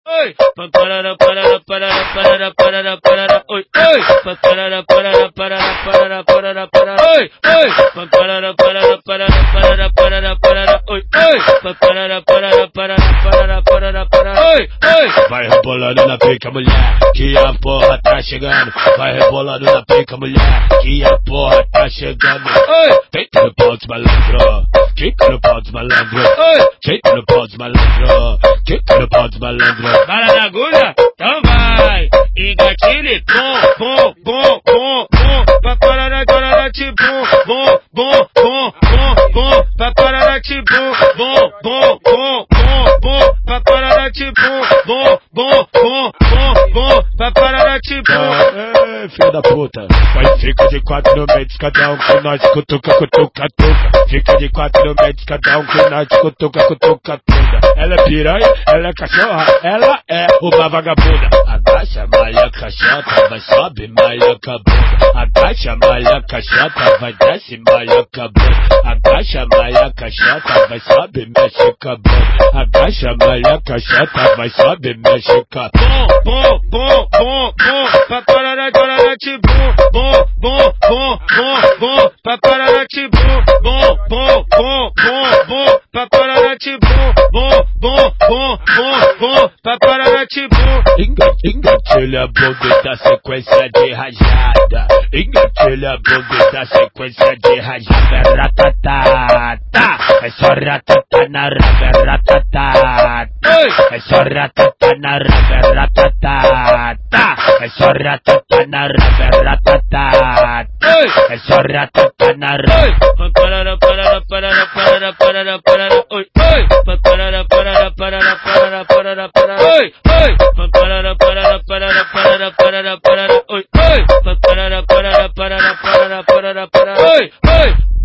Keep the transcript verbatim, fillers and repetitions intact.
oi, parará, parará, parará, parará, parará, parará, oi, oi, parará, parará, parará, parará, parará, parará, oi, oi, parará, parará, parará, parará, parará, parará, oi, oi, parará, parará, parará, parará, parará, parará, oi, oi. Vai rebolando na pica, mulher, que a porra tá chegando. Vai rebolando na pica, mulher, que a porra tá chegando. Oi, deita no pau dos malandro, quica no pau dos malandro. oi, deita no pau dos malandro, quica no pau dos malandro. bala na agulha, então vai, engatilhe, bom, bom, bom, bom, bom, paparará, parará, tipo, bom, bom, bom, bom, bom, paparará, tipo, bom, bom, bom, bom, bom, paparará, tipo, bom, bom, bom, bom, bom, paparará, tipo. É, filha da puta, vai fica de quatro no meio de cada um que nós cutuca, cutuca, tuca. Fica de quatro no meio de cada um que nós cutuca, cutuca, tuca. Ela é piranha, ela é cachorra, ela é uma vagabunda. Agacha, malha, cachota, vai sobe, malha, cabunda. Agacha, malha, cachota, vai desce, malha, cabunda. Agacha, malha, cachota, vai sobe, mexe, cabunda. Agacha, malha, cachota, vai sobe, mexe, cabunda. Bom, bom, bom, bom, paparará, parará, tipo, bom, bom, bom, bom, bom, paparará, tipo, bom, bom, bom, bom, bom, paparará, tipo, bom, bom, bom, bom, bom, paparará, tipo. Engatilha a bunda da sequência de rajada. Engatilha a bunda da sequência de rajada. Ratatata, é só ratata na raba, ratatata. É só ratata na raba, ratatata. É só ratata na raba, ratatata. É só ratata na raba. Parará, parará, parará, parará, parará, parará, oi, oi, parará, parará, parará, parará, parará, parará, oi, oi, parará, parará, parará, parará, parará, parará, oi, oi, parará, parará, parará, parará, parará, parará, oi, oi.